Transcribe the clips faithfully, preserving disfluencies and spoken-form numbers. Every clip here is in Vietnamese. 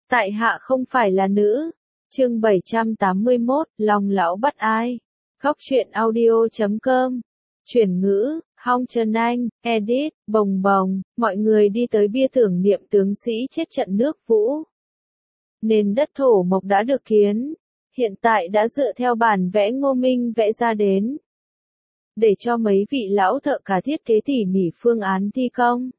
Tại hạ không phải là nữ. Chương bảy trăm tám mươi mốt, lòng lão bắt ai. Góc truyện audio chấm com. Chuyển ngữ, Hong Trần Anh, edit, bồng bồng, mọi người đi tới bia tưởng niệm tướng sĩ chết trận nước Vũ. Nền đất thổ mộc đã được kiến, hiện tại đã dựa theo bản vẽ Ngô Minh vẽ ra đến. Để cho mấy vị lão thợ cả thiết kế tỉ mỉ phương án thi công.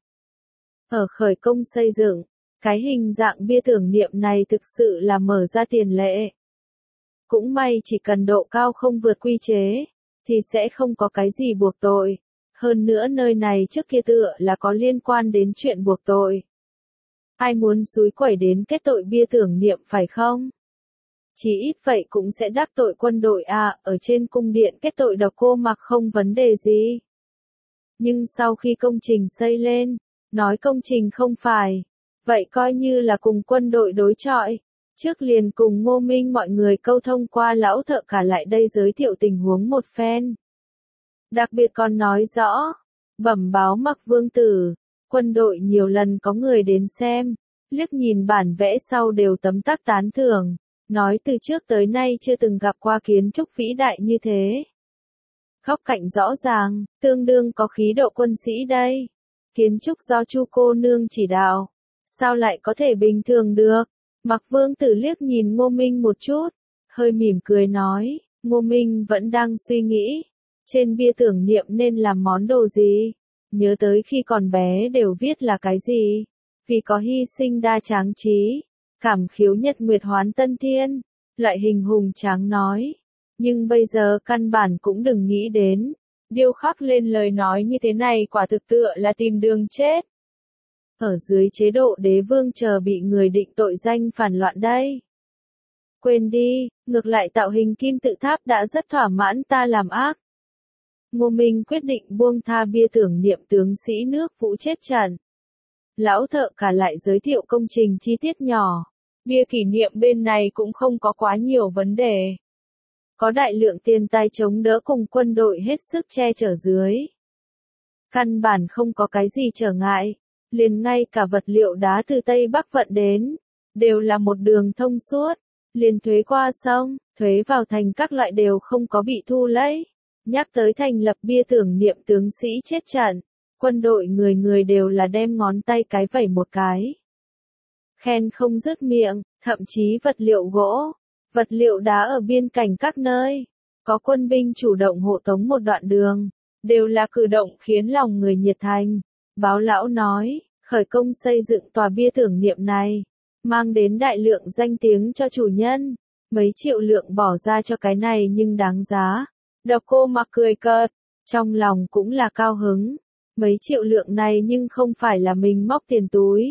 Ở khởi công xây dựng, cái hình dạng bia tưởng niệm này thực sự là mở ra tiền lệ. Cũng may chỉ cần độ cao không vượt quy chế, thì sẽ không có cái gì buộc tội. Hơn nữa nơi này trước kia tựa là có liên quan đến chuyện buộc tội. Ai muốn xúi quẩy đến kết tội bia tưởng niệm phải không? Chỉ ít vậy cũng sẽ đắc tội quân đội à, ở trên cung điện kết tội Độc Cô Mặc không vấn đề gì. Nhưng sau khi công trình xây lên, nói công trình không phải, vậy coi như là cùng quân đội đối chọi. Trước liền cùng Ngô Minh mọi người câu thông qua lão thợ cả lại đây giới thiệu tình huống một phen. Đặc biệt còn nói rõ, bẩm báo Mặc Vương Tử, quân đội nhiều lần có người đến xem, liếc nhìn bản vẽ sau đều tấm tắc tán thưởng, nói từ trước tới nay chưa từng gặp qua kiến trúc vĩ đại như thế. Góc cạnh rõ ràng, tương đương có khí độ quân sĩ đây. Kiến trúc do Chu cô nương chỉ đạo, sao lại có thể bình thường được? Mặc Vương Tử liếc nhìn Ngô Minh một chút, hơi mỉm cười nói, Ngô Minh vẫn đang suy nghĩ, trên bia tưởng niệm nên làm món đồ gì? Nhớ tới khi còn bé đều viết là cái gì? Vì có hy sinh đa tráng trí, cảm khiếu nhật nguyệt hoán tân thiên, loại hình hùng tráng nói. Nhưng bây giờ căn bản cũng đừng nghĩ đến. Điêu khắc lên lời nói như thế này quả thực tựa là tìm đường chết. Ở dưới chế độ đế vương chờ bị người định tội danh phản loạn đây. Quên đi, ngược lại tạo hình kim tự tháp đã rất thỏa mãn ta làm ác. Ngô Minh quyết định buông tha bia tưởng niệm tướng sĩ nước Vũ chết trận. Lão thợ cả lại giới thiệu công trình chi tiết nhỏ. Bia kỷ niệm bên này cũng không có quá nhiều vấn đề. Có đại lượng tiền tài chống đỡ cùng quân đội hết sức che chở dưới. Căn bản không có cái gì trở ngại, liền ngay cả vật liệu đá từ Tây Bắc vận đến, đều là một đường thông suốt, liền thuế qua sông, thuế vào thành các loại đều không có bị thu lấy. Nhắc tới thành lập bia tưởng niệm tướng sĩ chết trận, quân đội người người đều là đem ngón tay cái vẩy một cái. Khen không dứt miệng, thậm chí vật liệu gỗ, vật liệu đá ở biên cảnh các nơi, có quân binh chủ động hộ tống một đoạn đường, đều là cử động khiến lòng người nhiệt thành. Báo lão nói, khởi công xây dựng tòa bia tưởng niệm này, mang đến đại lượng danh tiếng cho chủ nhân, mấy triệu lượng bỏ ra cho cái này nhưng đáng giá. Độc Cô Mặc cười cợt, trong lòng cũng là cao hứng, mấy triệu lượng này nhưng không phải là mình móc tiền túi,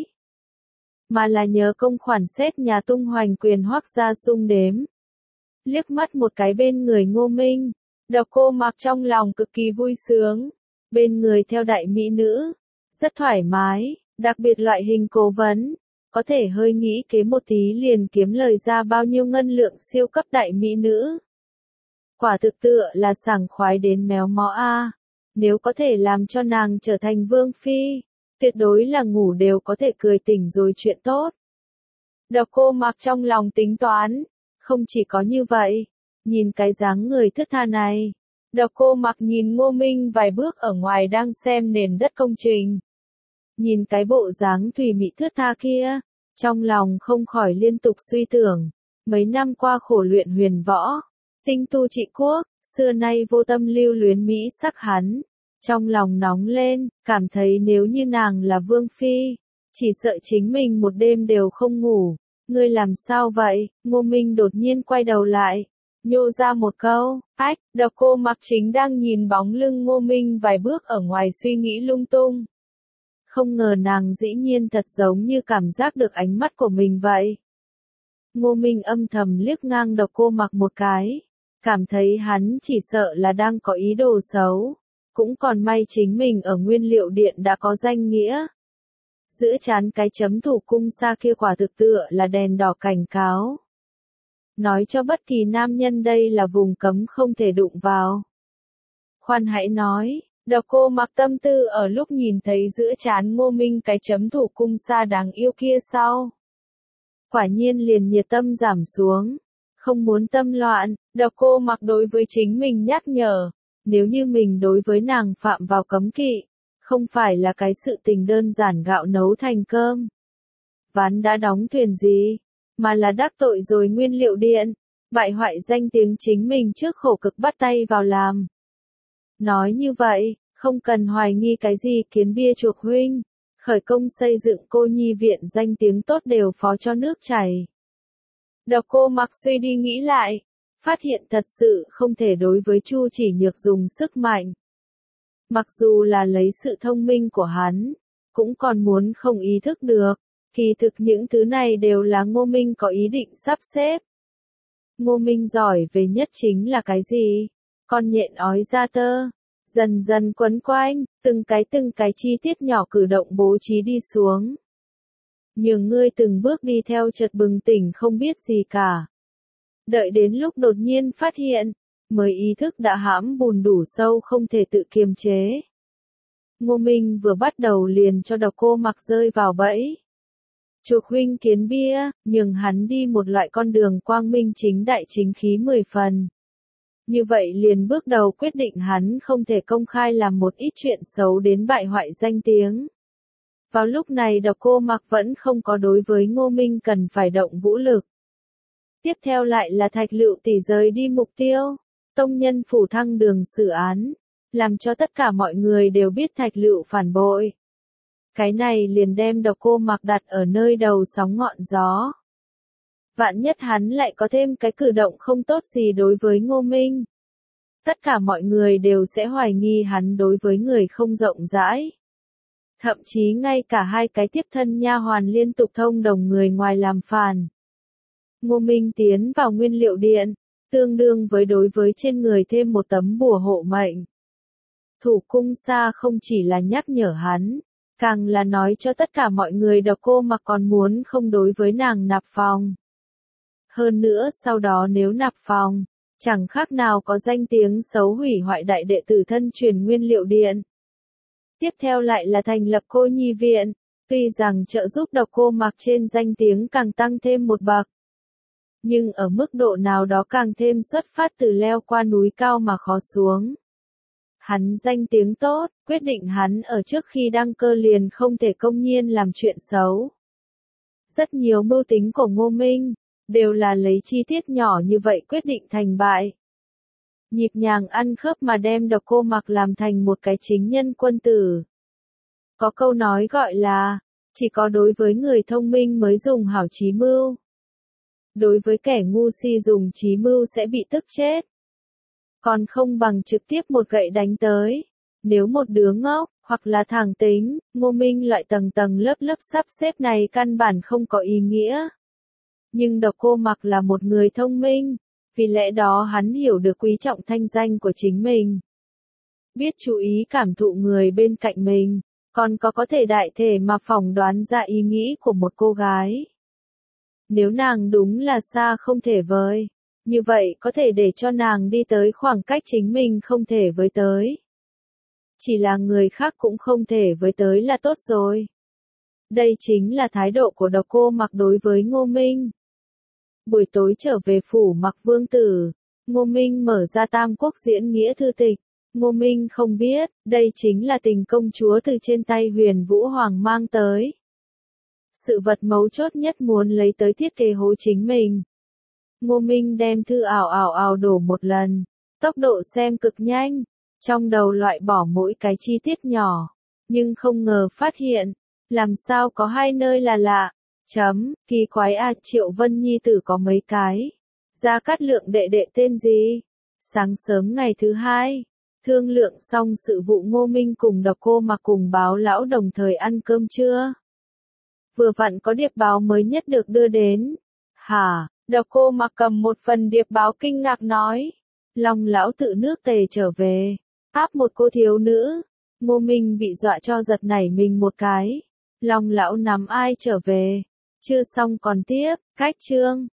mà là nhờ công khoản xét nhà tung hoành quyền Hoắc gia sung đếm. Liếc mắt một cái bên người Ngô Minh, Độc Cô Mặc trong lòng cực kỳ vui sướng, bên người theo đại mỹ nữ, rất thoải mái, đặc biệt loại hình cố vấn, có thể hơi nghĩ kế một tí liền kiếm lời ra bao nhiêu ngân lượng siêu cấp đại mỹ nữ. Quả thực tựa là sảng khoái đến méo mó a. Nếu có thể làm cho nàng trở thành vương phi, tuyệt đối là ngủ đều có thể cười tỉnh rồi chuyện tốt. Độc Cô Mặc trong lòng tính toán, không chỉ có như vậy, nhìn cái dáng người thướt tha này, Độc Cô Mặc nhìn Ngô Minh vài bước ở ngoài đang xem nền đất công trình. Nhìn cái bộ dáng thùy mị thướt tha kia, trong lòng không khỏi liên tục suy tưởng, mấy năm qua khổ luyện huyền võ, tinh tu trị quốc, xưa nay vô tâm lưu luyến mỹ sắc hắn. Trong lòng nóng lên, cảm thấy nếu như nàng là vương phi, chỉ sợ chính mình một đêm đều không ngủ. Ngươi làm sao vậy? Ngô Minh đột nhiên quay đầu lại, nhô ra một câu, ách. Độc Cô Mặc chính đang nhìn bóng lưng Ngô Minh vài bước ở ngoài suy nghĩ lung tung. Không ngờ nàng dĩ nhiên thật giống như cảm giác được ánh mắt của mình vậy. Ngô Minh âm thầm liếc ngang Độc Cô Mặc một cái, cảm thấy hắn chỉ sợ là đang có ý đồ xấu. Cũng còn may chính mình ở Nguyên Liệu Điện đã có danh nghĩa. Giữa trán cái chấm thủ cung xa kia quả thực tựa là đèn đỏ cảnh cáo. Nói cho bất kỳ nam nhân đây là vùng cấm không thể đụng vào. Khoan hãy nói, Độc Cô Mặc tâm tư ở lúc nhìn thấy giữa trán Ngô Minh cái chấm thủ cung xa đáng yêu kia sau. quả nhiên liền nhiệt tâm giảm xuống. Không muốn tâm loạn, Độc Cô Mặc đối với chính mình nhắc nhở, nếu như mình đối với nàng phạm vào cấm kỵ, không phải là cái sự tình đơn giản gạo nấu thành cơm. Ván đã đóng thuyền gì, mà là đắc tội rồi Nguyên Liệu Điện, bại hoại danh tiếng chính mình trước khổ cực bắt tay vào làm. Nói như vậy, không cần hoài nghi cái gì Kiến Bia chuộc huynh, khởi công xây dựng Cô Nhi viện danh tiếng tốt đều phó cho nước chảy. Độc Cô Mặc suy đi nghĩ lại, phát hiện thật sự không thể đối với Chu Chỉ Nhược dùng sức mạnh. Mặc dù là lấy sự thông minh của hắn, cũng còn muốn không ý thức được, kỳ thực những thứ này đều là Ngô Minh có ý định sắp xếp. Ngô Minh giỏi về nhất chính là cái gì? Con nhện ói ra tơ, dần dần quấn quanh, từng cái từng cái chi tiết nhỏ cử động bố trí đi xuống. Nhường ngươi từng bước đi theo chợt bừng tỉnh không biết gì cả. Đợi đến lúc đột nhiên phát hiện, mới ý thức đã hãm bùn đủ sâu không thể tự kiềm chế. Ngô Minh vừa bắt đầu liền cho Độc Cô Mặc rơi vào bẫy. Chuộc huynh Kiến Bia, nhường hắn đi một loại con đường quang minh chính đại chính khí mười phần. Như vậy liền bước đầu quyết định hắn không thể công khai làm một ít chuyện xấu đến bại hoại danh tiếng. Vào lúc này Độc Cô Mặc vẫn không có đối với Ngô Minh cần phải động vũ lực. Tiếp theo lại là Thạch Lựu tỷ rời đi mục tiêu, tông nhân phủ thăng đường xử án, làm cho tất cả mọi người đều biết Thạch Lựu phản bội. Cái này liền đem Độc Cô Mặc đặt ở nơi đầu sóng ngọn gió. Vạn nhất hắn lại có thêm cái cử động không tốt gì đối với Ngô Minh. Tất cả mọi người đều sẽ hoài nghi hắn đối với người không rộng rãi. Thậm chí ngay cả hai cái tiếp thân nha hoàn liên tục thông đồng người ngoài làm phản. Ngô Minh tiến vào Nguyên Liệu Điện, tương đương với đối với trên người thêm một tấm bùa hộ mệnh. Thủ Cung Sa không chỉ là nhắc nhở hắn, càng là nói cho tất cả mọi người Độc Cô Mặc còn muốn không đối với nàng nạp phòng. Hơn nữa sau đó nếu nạp phòng, chẳng khác nào có danh tiếng xấu hủy hoại đại đệ tử thân truyền Nguyên Liệu Điện. Tiếp theo lại là thành lập Cô Nhi viện, tuy rằng trợ giúp Độc Cô Mặc trên danh tiếng càng tăng thêm một bậc. Nhưng ở mức độ nào đó càng thêm xuất phát từ leo qua núi cao mà khó xuống. Hắn danh tiếng tốt, quyết định hắn ở trước khi đăng cơ liền không thể công nhiên làm chuyện xấu. Rất nhiều mưu tính của Ngô Minh, đều là lấy chi tiết nhỏ như vậy quyết định thành bại. Nhịp nhàng ăn khớp mà đem Độc Cô Mặc làm thành một cái chính nhân quân tử. Có câu nói gọi là, chỉ có đối với người thông minh mới dùng hảo trí mưu. Đối với kẻ ngu si dùng trí mưu sẽ bị tức chết. Còn không bằng trực tiếp một gậy đánh tới. Nếu một đứa ngốc, hoặc là thẳng tính, Ngô Minh loại tầng tầng lớp lớp sắp xếp này căn bản không có ý nghĩa. Nhưng Độc Cô Mặc là một người thông minh, vì lẽ đó hắn hiểu được quý trọng thanh danh của chính mình. Biết chú ý cảm thụ người bên cạnh mình, còn có có thể đại thể mà phỏng đoán ra ý nghĩ của một cô gái. Nếu nàng đúng là xa không thể với, như vậy có thể để cho nàng đi tới khoảng cách chính mình không thể với tới. Chỉ là người khác cũng không thể với tới là tốt rồi. Đây chính là thái độ của Độc Cô Mặc đối với Ngô Minh. Buổi tối trở về phủ Mặc Vương Tử, Ngô Minh mở ra Tam Quốc diễn nghĩa thư tịch. Ngô Minh không biết, đây chính là tình công chúa từ trên tay Huyền Vũ Hoàng mang tới. Sự vật mấu chốt nhất muốn lấy tới thiết kế hố chính mình. Ngô Minh đem thư ảo ảo ảo đổ một lần, tốc độ xem cực nhanh, trong đầu loại bỏ mỗi cái chi tiết nhỏ, nhưng không ngờ phát hiện, làm sao có hai nơi là lạ. Chấm, kỳ quái à, Triệu Vân Nhi tử có mấy cái. Gia Cát Lượng đệ đệ tên gì? Sáng sớm ngày thứ hai, thương lượng xong sự vụ Ngô Minh cùng Độc Cô Mặc cùng Báo Lão đồng thời ăn cơm trưa. Vừa vặn có điệp báo mới nhất được đưa đến. Hả? Độc Cô Mặc cầm một phần điệp báo kinh ngạc nói. Long Lão tự nước Tề trở về, áp một cô thiếu nữ. Ngô Minh bị dọa cho giật nảy mình một cái. Long Lão nắm ai trở về? Chưa xong còn tiếp, cách chương.